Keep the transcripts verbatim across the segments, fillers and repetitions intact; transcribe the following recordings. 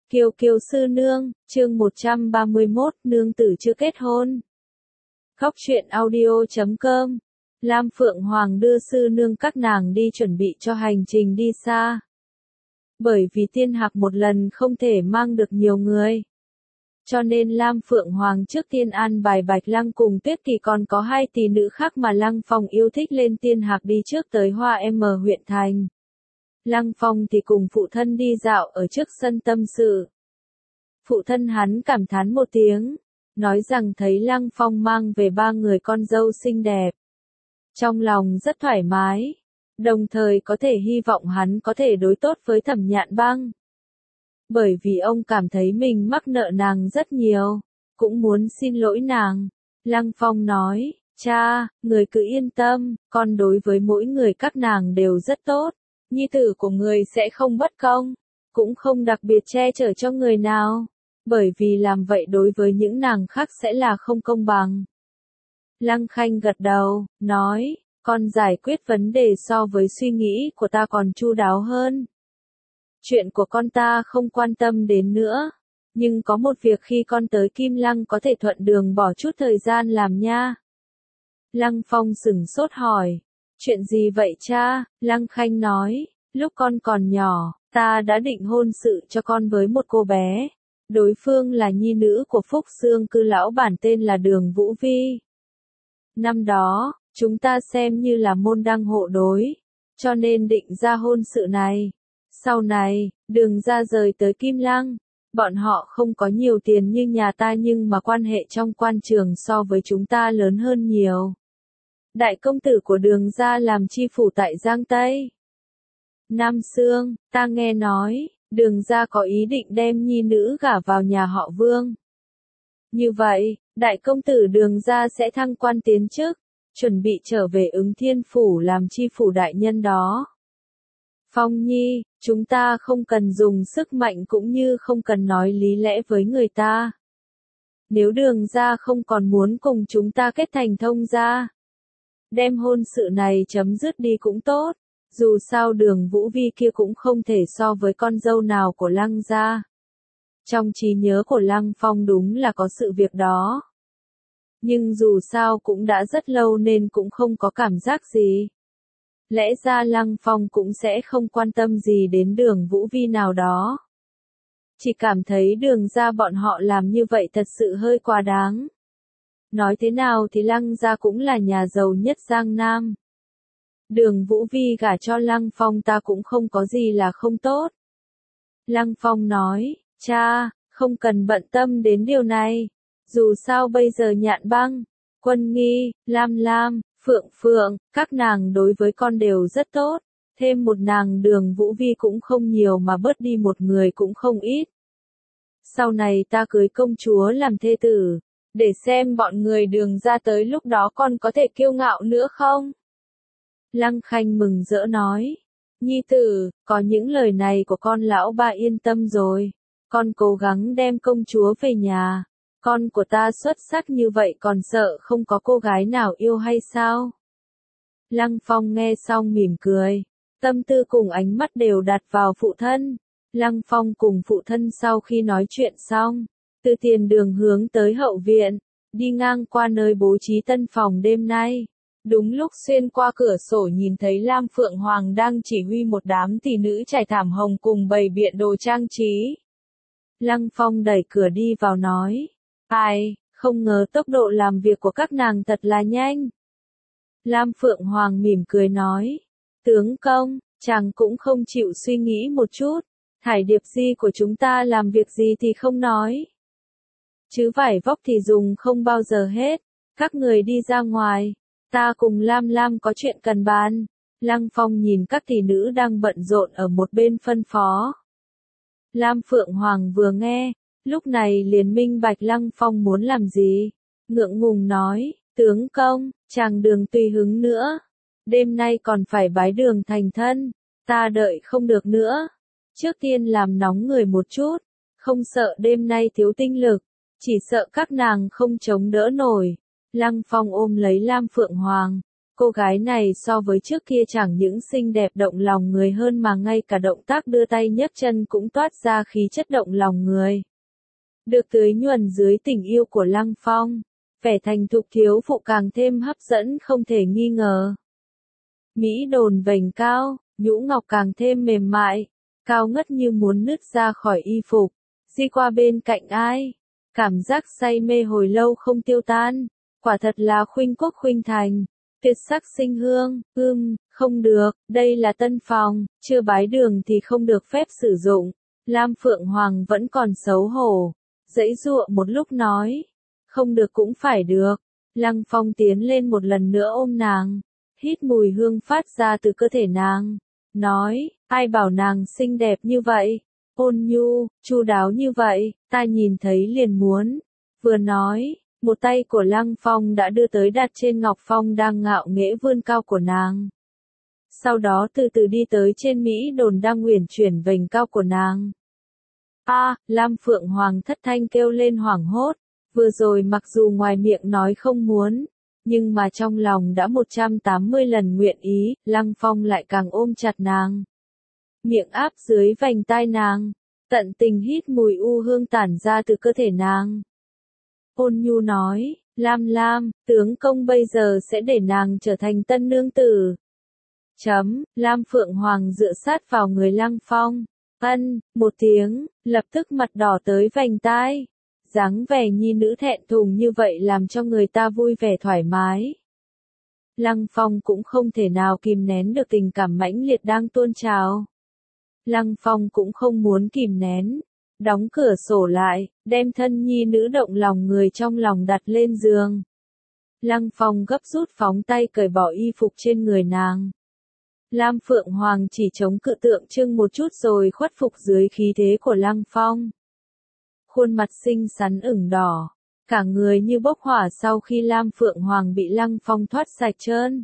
Kiều Kiều sư nương, chương một trăm ba mươi mốt, nương tử chưa kết hôn. Khóc chuyện audio chấm com. Lam Phượng Hoàng đưa sư nương các nàng đi chuẩn bị cho hành trình đi xa. Bởi vì tiên hạc một lần không thể mang được nhiều người. Cho nên Lam Phượng Hoàng trước tiên an bài Bạch Lăng cùng Tuyết Kỳ còn có hai tỷ nữ khác mà Lăng Phong yêu thích lên tiên hạc đi trước tới Hoa M huyện thành. Lăng Phong thì cùng phụ thân đi dạo ở trước sân tâm sự. Phụ thân hắn cảm thán một tiếng, nói rằng thấy Lăng Phong mang về ba người con dâu xinh đẹp. Trong lòng rất thoải mái, đồng thời có thể hy vọng hắn có thể đối tốt với Thẩm Nhạn Băng. Bởi vì ông cảm thấy mình mắc nợ nàng rất nhiều, cũng muốn xin lỗi nàng. Lăng Phong nói, cha, người cứ yên tâm, con đối với mỗi người các nàng đều rất tốt. Nhi tử của người sẽ không bất công, cũng không đặc biệt che chở cho người nào, bởi vì làm vậy đối với những nàng khác sẽ là không công bằng. Lăng Khanh gật đầu, nói, con giải quyết vấn đề so với suy nghĩ của ta còn chu đáo hơn. Chuyện của con ta không quan tâm đến nữa, nhưng có một việc khi con tới Kim Lăng có thể thuận đường bỏ chút thời gian làm nha. Lăng Phong sửng sốt hỏi. Chuyện gì vậy cha? Lăng Khanh nói, lúc con còn nhỏ, ta đã định hôn sự cho con với một cô bé. Đối phương là nhi nữ của Phúc Xương cư lão bản tên là Đường Vũ Vi. Năm đó, chúng ta xem như là môn đăng hộ đối, cho nên định ra hôn sự này. Sau này, Đường ra rời tới Kim Lăng, bọn họ không có nhiều tiền như nhà ta nhưng mà quan hệ trong quan trường so với chúng ta lớn hơn nhiều. Đại công tử của Đường gia làm chi phủ tại Giang Tây. Nam Sương, ta nghe nói, Đường gia có ý định đem nhi nữ gả vào nhà họ Vương. Như vậy, đại công tử Đường gia sẽ thăng quan tiến chức, chuẩn bị trở về Ứng Thiên phủ làm chi phủ đại nhân đó. Phong Nhi, chúng ta không cần dùng sức mạnh cũng như không cần nói lý lẽ với người ta. Nếu Đường gia không còn muốn cùng chúng ta kết thành thông gia, đem hôn sự này chấm dứt đi cũng tốt, dù sao Đường Vũ Vi kia cũng không thể so với con dâu nào của Lăng gia. Trong trí nhớ của Lăng Phong đúng là có sự việc đó. Nhưng dù sao cũng đã rất lâu nên cũng không có cảm giác gì. Lẽ ra Lăng Phong cũng sẽ không quan tâm gì đến Đường Vũ Vi nào đó. Chỉ cảm thấy Đường gia bọn họ làm như vậy thật sự hơi quá đáng. Nói thế nào thì Lăng gia cũng là nhà giàu nhất Giang Nam. Đường Vũ Vi gả cho Lăng Phong ta cũng không có gì là không tốt. Lăng Phong nói, cha, không cần bận tâm đến điều này. Dù sao bây giờ Nhạn Băng, Quân Nghi, Lam Lam, Phượng Phượng, các nàng đối với con đều rất tốt. Thêm một nàng Đường Vũ Vi cũng không nhiều mà bớt đi một người cũng không ít. Sau này ta cưới công chúa làm thê tử. Để xem bọn người Đường ra tới lúc đó con có thể kiêu ngạo nữa không? Lăng Khanh mừng rỡ nói. Nhi tử, có những lời này của con lão ba yên tâm rồi. Con cố gắng đem công chúa về nhà. Con của ta xuất sắc như vậy còn sợ không có cô gái nào yêu hay sao? Lăng Phong nghe xong mỉm cười. Tâm tư cùng ánh mắt đều đặt vào phụ thân. Lăng Phong cùng phụ thân sau khi nói chuyện xong, từ tiền đường hướng tới hậu viện, đi ngang qua nơi bố trí tân phòng đêm nay. Đúng lúc xuyên qua cửa sổ nhìn thấy Lam Phượng Hoàng đang chỉ huy một đám tỷ nữ trải thảm hồng cùng bày biện đồ trang trí. Lăng Phong đẩy cửa đi vào nói, ai, không ngờ tốc độ làm việc của các nàng thật là nhanh. Lam Phượng Hoàng mỉm cười nói, tướng công, chàng cũng không chịu suy nghĩ một chút, Thải Điệp Di của chúng ta làm việc gì thì không nói. Chứ vải vóc thì dùng không bao giờ hết, các người đi ra ngoài, ta cùng Lam Lam có chuyện cần bàn. Lăng Phong nhìn các tỷ nữ đang bận rộn ở một bên phân phó. Lam Phượng Hoàng vừa nghe, lúc này liền minh bạch Lăng Phong muốn làm gì, ngượng ngùng nói, tướng công, chàng Đường tùy hứng nữa, đêm nay còn phải bái Đường thành thân, ta đợi không được nữa, trước tiên làm nóng người một chút, không sợ đêm nay thiếu tinh lực, chỉ sợ các nàng không chống đỡ nổi. Lăng Phong ôm lấy Lam Phượng Hoàng, Cô gái này so với trước kia chẳng những xinh đẹp động lòng người hơn mà ngay cả động tác đưa tay nhấc chân cũng toát ra khí chất động lòng người. Được tưới nhuần dưới tình yêu của Lăng Phong, vẻ thành thục thiếu phụ càng thêm hấp dẫn không thể nghi ngờ. Mỹ đồn vành cao, nhũ ngọc càng thêm mềm mại, cao ngất như muốn nứt ra khỏi y phục, di qua bên cạnh ai. Cảm giác say mê hồi lâu không tiêu tan, quả thật là khuynh quốc khuynh thành, tuyệt sắc sinh hương, ưm, không được, đây là tân phòng, chưa bái đường thì không được phép sử dụng. Lam Phượng Hoàng vẫn còn xấu hổ, giãy giụa một lúc nói, không được cũng phải được. Lăng Phong tiến lên một lần nữa ôm nàng, hít mùi hương phát ra từ cơ thể nàng, nói, ai bảo nàng xinh đẹp như vậy, ôn nhu, chu đáo như vậy, ta nhìn thấy liền muốn. Vừa nói, một tay của Lăng Phong đã đưa tới đặt trên ngọc phong đang ngạo nghễ vươn cao của nàng. Sau đó từ từ đi tới trên Mỹ đồn đang uyển chuyển vành cao của nàng. A, à, Lam Phượng Hoàng thất thanh kêu lên hoảng hốt, vừa rồi mặc dù ngoài miệng nói không muốn, nhưng mà trong lòng đã một trăm tám mươi lần nguyện ý, Lăng Phong lại càng ôm chặt nàng. Miệng áp dưới vành tai nàng, tận tình hít mùi u hương tản ra từ cơ thể nàng. Ôn nhu nói, Lam Lam, tướng công bây giờ sẽ để nàng trở thành tân nương tử. Chấm, Lam Phượng Hoàng dựa sát vào người Lăng Phong, ân, một tiếng, lập tức mặt đỏ tới vành tai. Dáng vẻ nhi nữ thẹn thùng như vậy làm cho người ta vui vẻ thoải mái. Lăng Phong cũng không thể nào kìm nén được tình cảm mãnh liệt đang tuôn trào. Lăng Phong cũng không muốn kìm nén, đóng cửa sổ lại, đem thân nhi nữ động lòng người trong lòng đặt lên giường. Lăng Phong gấp rút phóng tay cởi bỏ y phục trên người nàng. Lam Phượng Hoàng chỉ chống cự tượng trưng một chút rồi khuất phục dưới khí thế của Lăng Phong. Khuôn mặt xinh xắn ửng đỏ, cả người như bốc hỏa sau khi Lam Phượng Hoàng bị Lăng Phong thoát sạch trơn.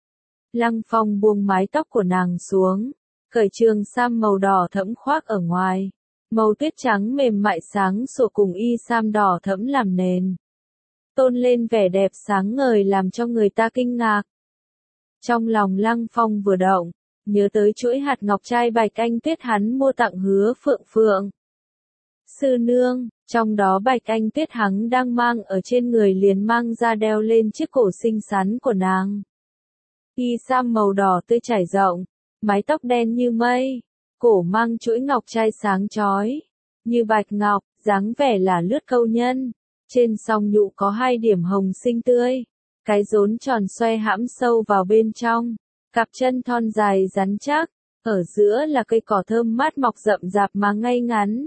Lăng Phong buông mái tóc của nàng xuống, cởi trường sam màu đỏ thẫm khoác ở ngoài, màu tuyết trắng mềm mại sáng sủa cùng y sam đỏ thẫm làm nền, tôn lên vẻ đẹp sáng ngời làm cho người ta kinh ngạc. Trong lòng Lăng Phong vừa động, nhớ tới chuỗi hạt ngọc trai bạch anh tuyết hắn mua tặng Hứa Phượng Phượng sư nương, trong đó bạch anh tuyết hắn đang mang ở trên người liền mang ra đeo lên chiếc cổ xinh xắn của nàng. Y sam màu đỏ tươi trải rộng, mái tóc đen như mây, cổ mang chuỗi ngọc trai sáng chói, như bạch ngọc, dáng vẻ là lướt câu nhân. Trên song nhũ có hai điểm hồng xinh tươi, cái rốn tròn xoe hãm sâu vào bên trong, cặp chân thon dài rắn chắc, ở giữa là cây cỏ thơm mát mọc rậm rạp mà ngay ngắn.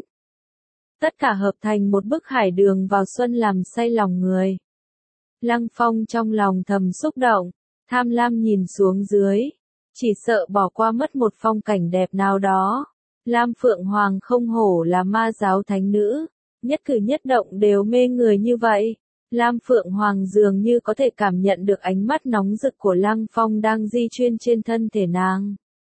Tất cả hợp thành một bức hải đường vào xuân làm say lòng người. Lăng Phong trong lòng thầm xúc động, tham lam nhìn xuống dưới, chỉ sợ bỏ qua mất một phong cảnh đẹp nào đó. Lam Phượng Hoàng không hổ là ma giáo thánh nữ, nhất cử nhất động đều mê người như vậy. Lam Phượng Hoàng dường như có thể cảm nhận được ánh mắt nóng rực của Lăng Phong đang di chuyển trên thân thể nàng.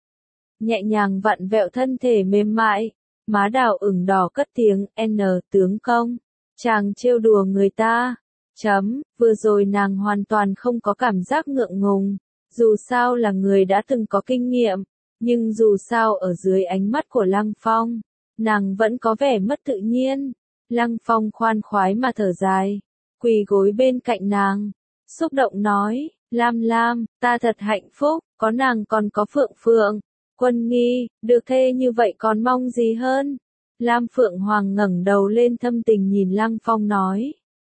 Nhẹ nhàng vặn vẹo thân thể mềm mại, má đào ửng đỏ cất tiếng, N, tướng công, chàng trêu đùa người ta. Chấm, vừa rồi nàng hoàn toàn không có cảm giác ngượng ngùng, dù sao là người đã từng có kinh nghiệm, nhưng dù sao ở dưới ánh mắt của Lăng Phong, nàng vẫn có vẻ mất tự nhiên. Lăng Phong khoan khoái mà thở dài, quỳ gối bên cạnh nàng, xúc động nói, Lam Lam, ta thật hạnh phúc, có nàng còn có Phượng Phượng, Quân Nghi, được thê như vậy còn mong gì hơn. Lam Phượng Hoàng ngẩng đầu lên thâm tình nhìn Lăng Phong nói.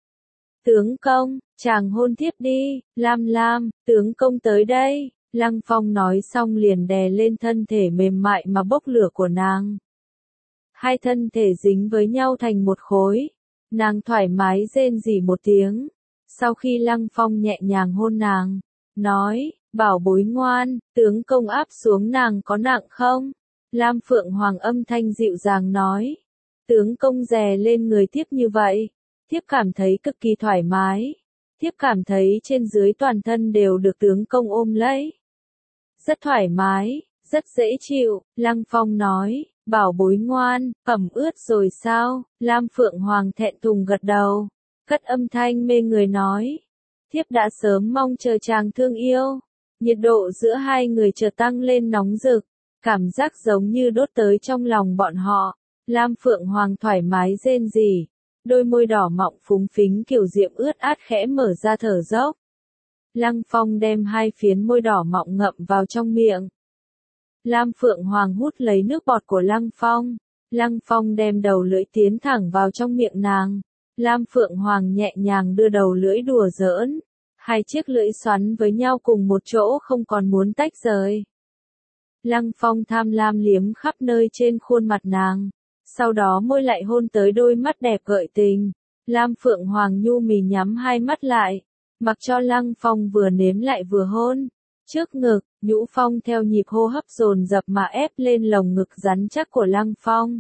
Tướng công, chàng hôn thiếp đi, Lam Lam, tướng công tới đây. Lăng Phong nói xong liền đè lên thân thể mềm mại mà bốc lửa của nàng. Hai thân thể dính với nhau thành một khối, nàng thoải mái rên rỉ một tiếng. Sau khi Lăng Phong nhẹ nhàng hôn nàng, nói, bảo bối ngoan, tướng công áp xuống nàng có nặng không? Lam Phượng Hoàng âm thanh dịu dàng nói, tướng công đè lên người thiếp như vậy, thiếp cảm thấy cực kỳ thoải mái, thiếp cảm thấy trên dưới toàn thân đều được tướng công ôm lấy. Rất thoải mái, rất dễ chịu, Lăng Phong nói, bảo bối ngoan, ẩm ướt rồi sao? Lam Phượng Hoàng thẹn thùng gật đầu, cất âm thanh mê người nói, thiếp đã sớm mong chờ chàng thương yêu. Nhiệt độ giữa hai người chợt tăng lên nóng rực, cảm giác giống như đốt tới trong lòng bọn họ. Lam Phượng Hoàng thoải mái rên rỉ, đôi môi đỏ mọng phúng phính kiểu diệm ướt át khẽ mở ra thở dốc. Lăng Phong đem hai phiến môi đỏ mọng ngậm vào trong miệng. Lam Phượng Hoàng hút lấy nước bọt của Lăng Phong. Lăng Phong đem đầu lưỡi tiến thẳng vào trong miệng nàng. Lam Phượng Hoàng nhẹ nhàng đưa đầu lưỡi đùa giỡn. Hai chiếc lưỡi xoắn với nhau cùng một chỗ không còn muốn tách rời. Lăng Phong tham lam liếm khắp nơi trên khuôn mặt nàng. Sau đó môi lại hôn tới đôi mắt đẹp gợi tình. Lam Phượng Hoàng nhu mì nhắm hai mắt lại. Mặc cho Lăng Phong vừa nếm lại vừa hôn. Trước ngực, nhũ phong theo nhịp hô hấp dồn dập mà ép lên lồng ngực rắn chắc của Lăng Phong.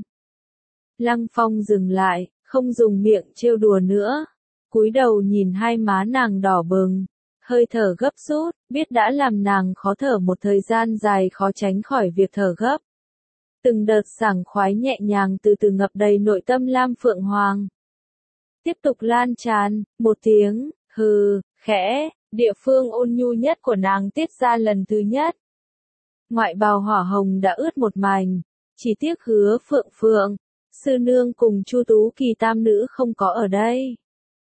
Lăng Phong dừng lại, không dùng miệng trêu đùa nữa. Cúi đầu nhìn hai má nàng đỏ bừng, hơi thở gấp rút, biết đã làm nàng khó thở một thời gian dài khó tránh khỏi việc thở gấp. Từng đợt sảng khoái nhẹ nhàng từ từ ngập đầy nội tâm Lam Phượng Hoàng. Tiếp tục lan tràn, một tiếng, hừ, khẽ, địa phương ôn nhu nhất của nàng tiết ra lần thứ nhất. Ngoại bào hỏa hồng đã ướt một mảnh, chỉ tiếc Hứa Phượng Phượng, sư nương cùng Chu Tú Kỳ tam nữ không có ở đây.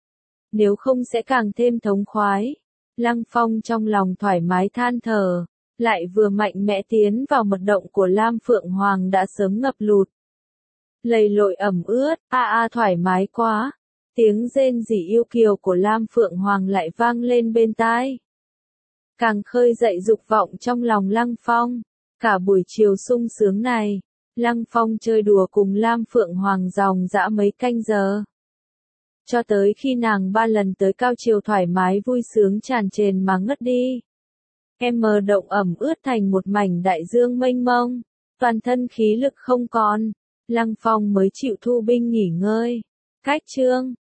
Nếu không sẽ càng thêm thống khoái. Lăng Phong trong lòng thoải mái than thở, lại vừa mạnh mẽ tiến vào mật động của Lam Phượng Hoàng đã sớm ngập lụt. Lầy lội ẩm ướt, a a thoải mái quá. Tiếng rên rỉ yêu kiều của Lam Phượng Hoàng lại vang lên bên tai. Càng khơi dậy dục vọng trong lòng Lăng Phong. Cả buổi chiều sung sướng này, Lăng Phong chơi đùa cùng Lam Phượng Hoàng dòng dã mấy canh giờ. Cho tới khi nàng ba lần tới cao chiều thoải mái vui sướng tràn trề mà ngất đi. Em mờ động ẩm ướt thành một mảnh đại dương mênh mông, toàn thân khí lực không còn, Lăng Phong mới chịu thu binh nghỉ ngơi. Cách chương